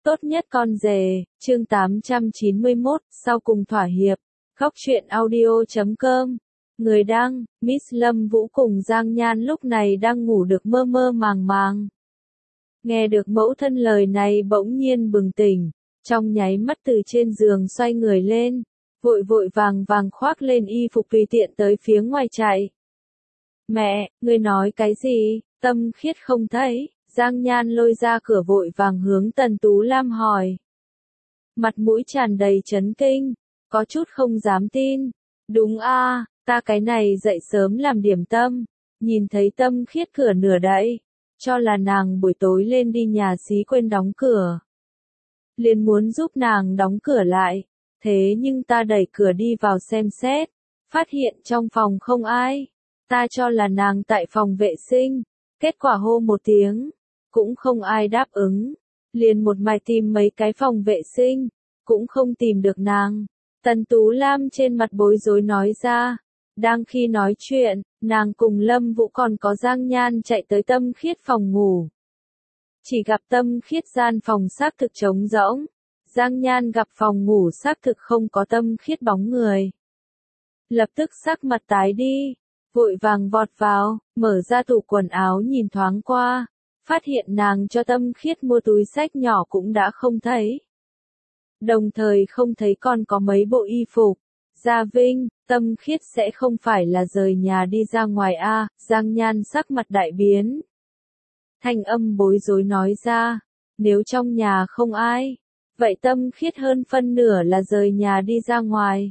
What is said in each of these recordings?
Tốt nhất con rể, chương 891, sau cùng thỏa hiệp. Góc truyện audio.com. Người đăng, Miss Lâm Vũ cùng Giang Nhan lúc này đang ngủ được mơ mơ màng màng. Nghe được mẫu thân lời này bỗng nhiên bừng tỉnh, trong nháy mắt từ trên giường xoay người lên, vội vội vàng vàng khoác lên y phục tùy tiện tới phía ngoài chạy. Mẹ, ngươi nói cái gì? Tâm Khiết không thấy. Giang Nhan lôi ra cửa vội vàng hướng Tần Tú Lam hỏi. Mặt mũi tràn đầy chấn kinh, có chút không dám tin. Đúng a, ta cái này dậy sớm làm điểm tâm, nhìn thấy Tâm Khiết cửa nửa đậy, cho là nàng buổi tối lên đi nhà xí quên đóng cửa. Liền muốn giúp nàng đóng cửa lại, thế nhưng ta đẩy cửa đi vào xem xét, phát hiện trong phòng không ai. Ta cho là nàng tại phòng vệ sinh, kết quả hô một tiếng, cũng không ai đáp ứng, liền một mạch tìm mấy cái phòng vệ sinh, cũng không tìm được nàng. Tần Tú Lam trên mặt bối rối nói ra, đang khi nói chuyện, nàng cùng Lâm Vũ còn có Giang Nhan chạy tới Tâm Khiết phòng ngủ. Chỉ gặp Tâm Khiết gian phòng xác thực trống rỗng, Giang Nhan gặp phòng ngủ xác thực không có Tâm Khiết bóng người. Lập tức sắc mặt tái đi, vội vàng vọt vào, mở ra tủ quần áo nhìn thoáng qua, phát hiện nàng cho Tâm Khiết mua túi xách nhỏ cũng đã không thấy. Đồng thời không thấy còn có mấy bộ y phục. Gia Vinh, Tâm Khiết sẽ không phải là rời nhà đi ra ngoài a? Giang Nhan sắc mặt đại biến. Thanh âm bối rối nói ra, nếu trong nhà không ai, vậy Tâm Khiết hơn phân nửa là rời nhà đi ra ngoài.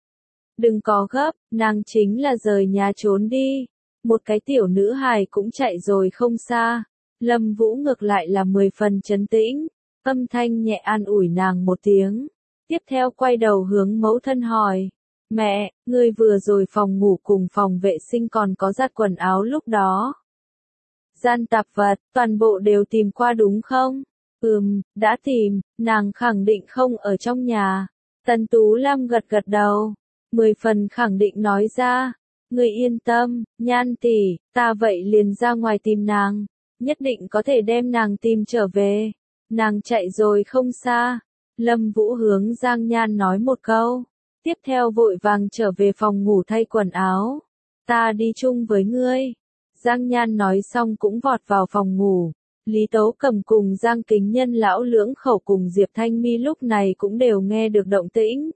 Đừng có gấp, nàng chính là rời nhà trốn đi. Một cái tiểu nữ hài cũng chạy rồi không xa. Lâm Vũ ngược lại là 10 phần trấn tĩnh, âm thanh nhẹ an ủi nàng một tiếng. Tiếp theo quay đầu hướng mẫu thân hỏi. Mẹ, ngươi vừa rồi phòng ngủ cùng phòng vệ sinh còn có giặt quần áo lúc đó. Gian tạp vật, toàn bộ đều tìm qua đúng không? Đã tìm, nàng khẳng định không ở trong nhà. Tần Tú Lam gật gật đầu, 10 phần khẳng định nói ra. Ngươi yên tâm, Nhan tỷ, ta vậy liền ra ngoài tìm nàng, nhất định có thể đem nàng tìm trở về. Nàng chạy rồi không xa. Lâm Vũ hướng Giang Nhan nói một câu, tiếp theo vội vàng trở về phòng ngủ thay quần áo. Ta đi chung với ngươi. Giang Nhan nói xong cũng vọt vào phòng ngủ. Lý Tấu Cầm cùng Giang Kính Nhân lão lưỡng khẩu cùng Diệp Thanh Mi lúc này cũng đều nghe được động tĩnh.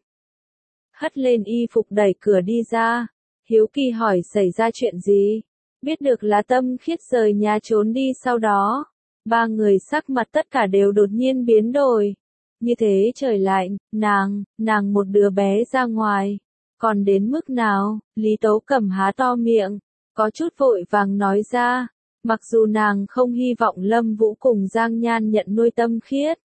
Hất lên y phục đẩy cửa đi ra, hiếu kỳ hỏi xảy ra chuyện gì. Biết được là Tâm Khiết rời nhà trốn đi sau đó, ba người sắc mặt tất cả đều đột nhiên biến đổi. Như thế trời lạnh, nàng một đứa bé ra ngoài, còn đến mức nào? Lý Tấu Cầm há to miệng, có chút vội vàng nói ra, mặc dù nàng không hy vọng Lâm Vũ cùng Giang Nhan nhận nuôi Tâm Khiết.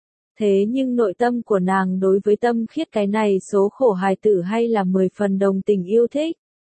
Thế nhưng nội tâm của nàng đối với Tâm Khiết cái này số khổ hài tử hay là 10 phần đồng tình yêu thích.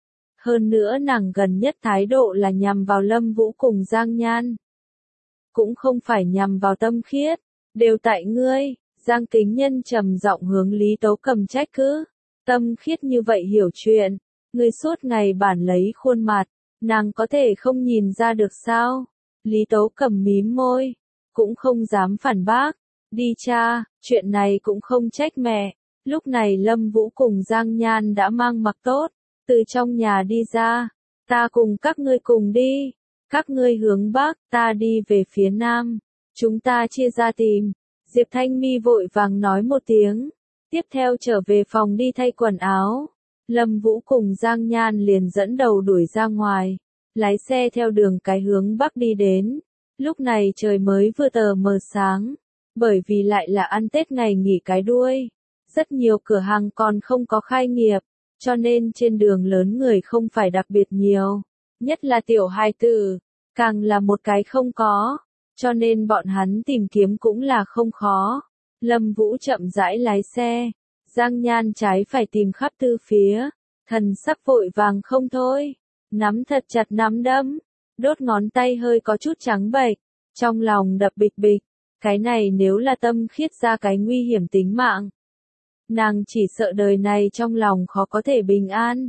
Hơn nữa nàng gần nhất thái độ là nhằm vào Lâm Vũ cùng Giang Nhan. Cũng không phải nhằm vào Tâm Khiết, đều tại ngươi. Giang Kính Nhân trầm giọng hướng Lý Tấu Cầm trách cứ. Tâm Khiết như vậy hiểu chuyện, ngươi suốt ngày bản lấy khuôn mặt, nàng có thể không nhìn ra được sao? Lý Tấu Cầm mím môi, cũng không dám phản bác. Đi cha, chuyện này cũng không trách mẹ. Lúc này Lâm Vũ cùng Giang Nhan đã mang mặc tốt, từ trong nhà đi ra. Ta cùng các ngươi cùng đi. Các ngươi hướng bắc, ta đi về phía nam. Chúng ta chia ra tìm. Diệp Thanh Mi vội vàng nói một tiếng. Tiếp theo trở về phòng đi thay quần áo. Lâm Vũ cùng Giang Nhan liền dẫn đầu đuổi ra ngoài. Lái xe theo đường cái hướng bắc đi đến. Lúc này trời mới vừa tờ mờ sáng. Bởi vì lại là ăn Tết ngày nghỉ cái đuôi. Rất nhiều cửa hàng còn không có khai nghiệp. Cho nên trên đường lớn người không phải đặc biệt nhiều. Nhất là tiểu hài tử, càng là một cái không có. Cho nên bọn hắn tìm kiếm cũng là không khó. Lâm Vũ chậm rãi lái xe. Giang Nhan trái phải tìm khắp tư phía. Thần sắc vội vàng không thôi. Nắm thật chặt nắm đấm. Đốt ngón tay hơi có chút trắng bệch. Trong lòng đập bịch bịch. Cái này nếu là Tâm Khiết ra cái nguy hiểm tính mạng. Nàng chỉ sợ đời này trong lòng khó có thể bình an.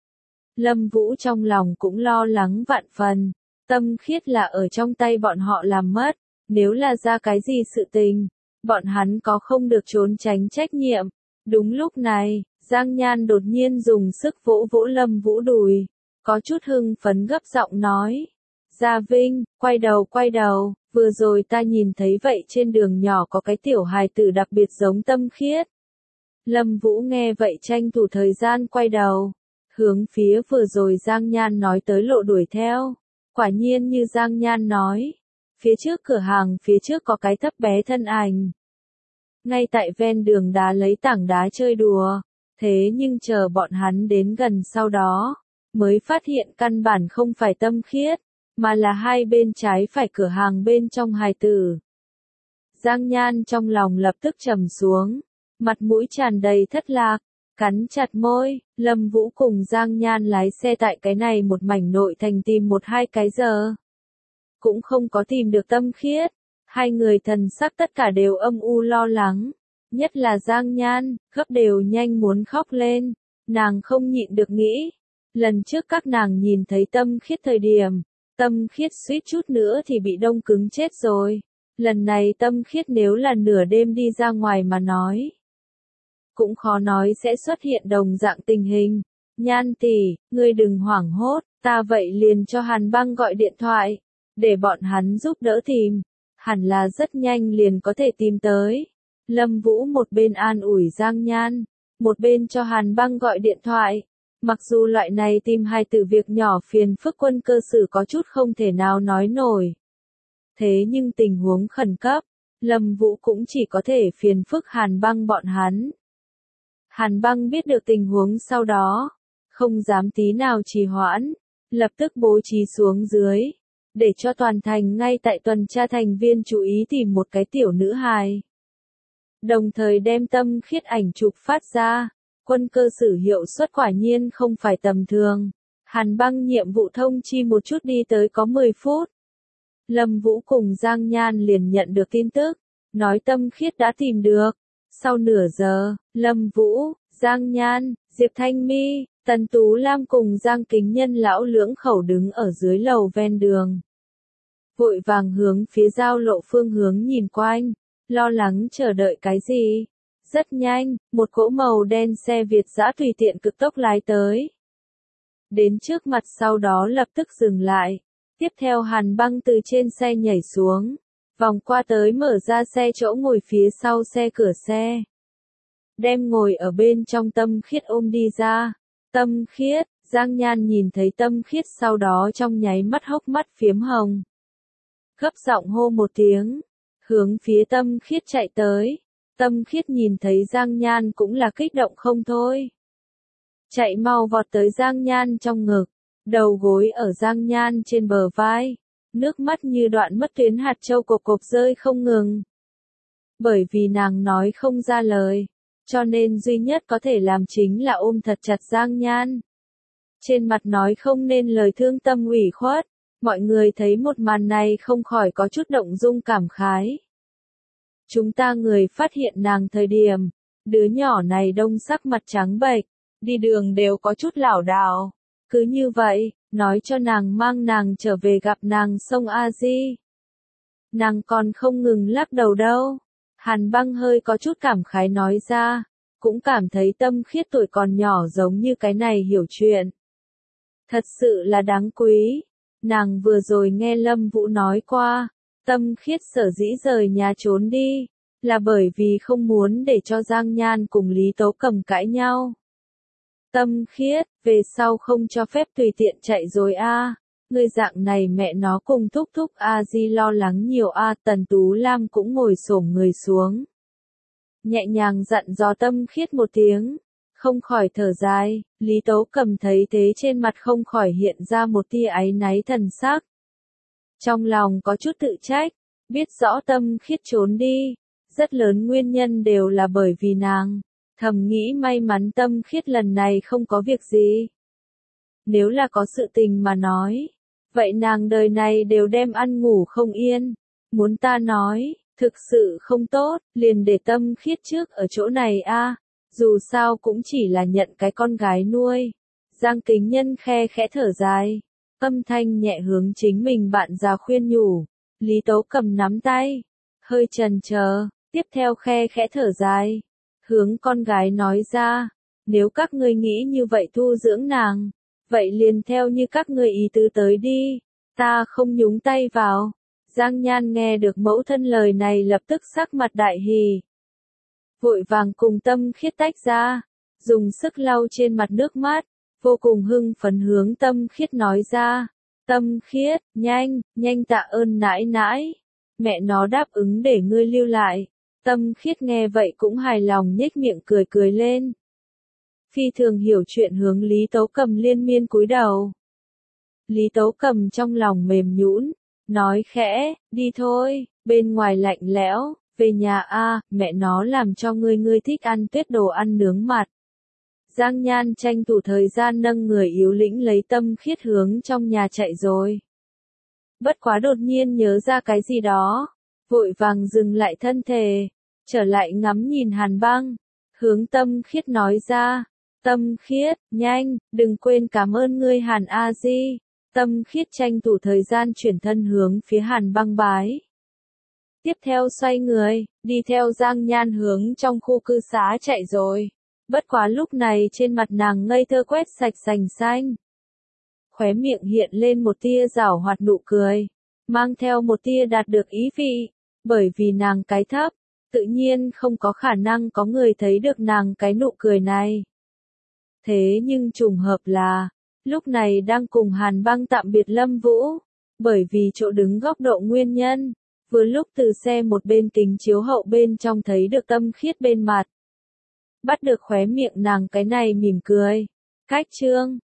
Lâm Vũ trong lòng cũng lo lắng vạn phần. Tâm Khiết là ở trong tay bọn họ làm mất. Nếu là ra cái gì sự tình, bọn hắn có không được trốn tránh trách nhiệm. Đúng lúc này, Giang Nhan đột nhiên dùng sức vỗ vỗ Lâm Vũ đùi, có chút hưng phấn gấp giọng nói. Gia Vinh, quay đầu, vừa rồi ta nhìn thấy vậy trên đường nhỏ có cái tiểu hài tử đặc biệt giống Tâm Khiết. Lâm Vũ nghe vậy tranh thủ thời gian quay đầu, hướng phía vừa rồi Giang Nhan nói tới lộ đuổi theo. Quả nhiên như Giang Nhan nói, phía trước cửa hàng phía trước có cái thấp bé thân ảnh. Ngay tại ven đường đá lấy tảng đá chơi đùa, thế nhưng chờ bọn hắn đến gần sau đó, mới phát hiện căn bản không phải Tâm Khiết, mà là hai bên trái phải cửa hàng bên trong hài tử. Giang Nhan trong lòng lập tức trầm xuống, mặt mũi tràn đầy thất lạc, cắn chặt môi. Lâm Vũ cùng Giang Nhan lái xe tại cái này một mảnh nội thành tìm 1-2 cái giờ. Cũng không có tìm được Tâm Khiết, hai người thần sắc tất cả đều âm u lo lắng, nhất là Giang Nhan, gấp đều nhanh muốn khóc lên, nàng không nhịn được nghĩ. Lần trước các nàng nhìn thấy Tâm Khiết thời điểm, Tâm Khiết suýt chút nữa thì bị đông cứng chết rồi. Lần này Tâm Khiết nếu là nửa đêm đi ra ngoài mà nói, cũng khó nói sẽ xuất hiện đồng dạng tình hình. Nhan tỷ, ngươi đừng hoảng hốt, ta vậy liền cho Hàn Băng gọi điện thoại, để bọn hắn giúp đỡ tìm, hẳn là rất nhanh liền có thể tìm tới. Lâm Vũ một bên an ủi Giang Nhan, một bên cho Hàn Băng gọi điện thoại. Mặc dù loại này tìm hài tử việc nhỏ phiền phức Quân Cơ Sử có chút không thể nào nói nổi. Thế nhưng tình huống khẩn cấp, Lâm Vũ cũng chỉ có thể phiền phức Hàn Băng bọn hắn. Hàn Băng biết được tình huống sau đó, không dám tí nào trì hoãn, lập tức bố trí xuống dưới, để cho toàn thành ngay tại tuần tra thành viên chú ý tìm một cái tiểu nữ hài. Đồng thời đem Tâm Khiết ảnh chụp phát ra. Quân Cơ Sử hiệu suất quả nhiên không phải tầm thường. Hàn Băng nhiệm vụ thông chi một chút đi tới có 10 phút. Lâm Vũ cùng Giang Nhan liền nhận được tin tức, nói Tâm Khiết đã tìm được. Sau nửa giờ, Lâm Vũ, Giang Nhan, Diệp Thanh Mi, Tần Tú Lam cùng Giang Kính Nhân lão lưỡng khẩu đứng ở dưới lầu ven đường. Vội vàng hướng phía giao lộ phương hướng nhìn quanh, lo lắng chờ đợi cái gì. Rất nhanh, một cỗ màu đen xe Việt dã tùy tiện cực tốc lái tới. Đến trước mặt sau đó lập tức dừng lại. Tiếp theo Hàn Băng từ trên xe nhảy xuống, vòng qua tới mở ra xe chỗ ngồi phía sau xe cửa xe. Đem ngồi ở bên trong Tâm Khiết ôm đi ra. Tâm Khiết, Giang Nhan nhìn thấy Tâm Khiết sau đó trong nháy mắt hốc mắt phiếm hồng. Gấp giọng hô một tiếng, hướng phía Tâm Khiết chạy tới. Tâm Khiết nhìn thấy Giang Nhan cũng là kích động không thôi. Chạy mau vọt tới Giang Nhan trong ngực, đầu gối ở Giang Nhan trên bờ vai, nước mắt như đoạn mất tuyến hạt châu cộp cộp rơi không ngừng. Bởi vì nàng nói không ra lời, cho nên duy nhất có thể làm chính là ôm thật chặt Giang Nhan. Trên mặt nói không nên lời thương tâm ủy khuất, mọi người thấy một màn này không khỏi có chút động dung cảm khái. Chúng ta người phát hiện nàng thời điểm, đứa nhỏ này đông sắc mặt trắng bệch, đi đường đều có chút lảo đảo. Cứ như vậy, nói cho nàng mang nàng trở về gặp nàng sông A Di. Nàng còn không ngừng lắc đầu đâu. Hàn Băng hơi có chút cảm khái nói ra, cũng cảm thấy Tâm Khiết tuổi còn nhỏ giống như cái này hiểu chuyện. Thật sự là đáng quý. Nàng vừa rồi nghe Lâm Vũ nói qua, Tâm Khiết sở dĩ rời nhà trốn đi, là bởi vì không muốn để cho Giang Nhan cùng Lý Tố Cầm cãi nhau. Tâm Khiết, về sau không cho phép tùy tiện chạy rồi a. Người dạng này mẹ nó cùng thúc thúc A Di lo lắng nhiều a. Tần Tú Lam cũng ngồi xổm người xuống, nhẹ nhàng dặn dò Tâm Khiết một tiếng, không khỏi thở dài. Lý Tố Cầm thấy thế trên mặt không khỏi hiện ra một tia áy náy thần sắc. Trong lòng có chút tự trách, biết rõ Tâm Khiết trốn đi, rất lớn nguyên nhân đều là bởi vì nàng. Thầm nghĩ may mắn Tâm Khiết lần này không có việc gì. Nếu là có sự tình mà nói, vậy nàng đời này đều đem ăn ngủ không yên. Muốn ta nói, thực sự không tốt, liền để Tâm Khiết trước ở chỗ này a. Dù sao cũng chỉ là nhận cái con gái nuôi. Giang Kính Nhân khe khẽ thở dài, âm thanh nhẹ hướng chính mình bạn già khuyên nhủ. Lý Tố Cầm nắm tay, hơi chần chờ, Tiếp theo khe khẽ thở dài, hướng con gái nói ra, nếu các ngươi nghĩ như vậy thu dưỡng nàng, vậy liền theo như các ngươi ý tứ tới đi, ta không nhúng tay vào. Giang Nhan nghe được mẫu thân lời này lập tức sắc mặt đại hỉ. Vội vàng cùng Tâm Khiết tách ra, dùng sức lau trên mặt nước mắt, vô cùng hưng phấn hướng Tâm Khiết nói ra, Tâm Khiết, nhanh tạ ơn nãi nãi, mẹ nó đáp ứng để ngươi lưu lại. Tâm Khiết nghe vậy cũng hài lòng nhếch miệng cười lên. Phi thường hiểu chuyện hướng Lý Tấu Cầm liên miên cúi đầu. Lý Tấu Cầm trong lòng mềm nhũn, nói khẽ, đi thôi, bên ngoài lạnh lẽo, về nhà a, mẹ nó làm cho ngươi thích ăn tuyết đồ ăn nướng mặt. Giang Nhan tranh thủ thời gian nâng người yếu lĩnh lấy Tâm Khiết hướng trong nhà chạy rồi. Bất quá đột nhiên nhớ ra cái gì đó, vội vàng dừng lại thân thể, trở lại ngắm nhìn Hàn Băng, hướng Tâm Khiết nói ra, Tâm Khiết, nhanh, đừng quên cảm ơn ngươi Hàn A Di. Tâm Khiết tranh thủ thời gian chuyển thân hướng phía Hàn Băng bái. Tiếp theo xoay người, đi theo Giang Nhan hướng trong khu cư xá chạy rồi. Bất quá lúc này trên mặt nàng ngây thơ quét sạch sành xanh. Khóe miệng hiện lên một tia giảo hoạt nụ cười, mang theo một tia đạt được ý vị, bởi vì nàng cái thấp, tự nhiên không có khả năng có người thấy được nàng cái nụ cười này. Thế nhưng trùng hợp là, lúc này đang cùng Hàn Băng tạm biệt Lâm Vũ, bởi vì chỗ đứng góc độ nguyên nhân, vừa lúc từ xe một bên kính chiếu hậu bên trong thấy được Tâm Khiết bên mặt. Bắt được khóe miệng nàng cái này mỉm cười. Cách chương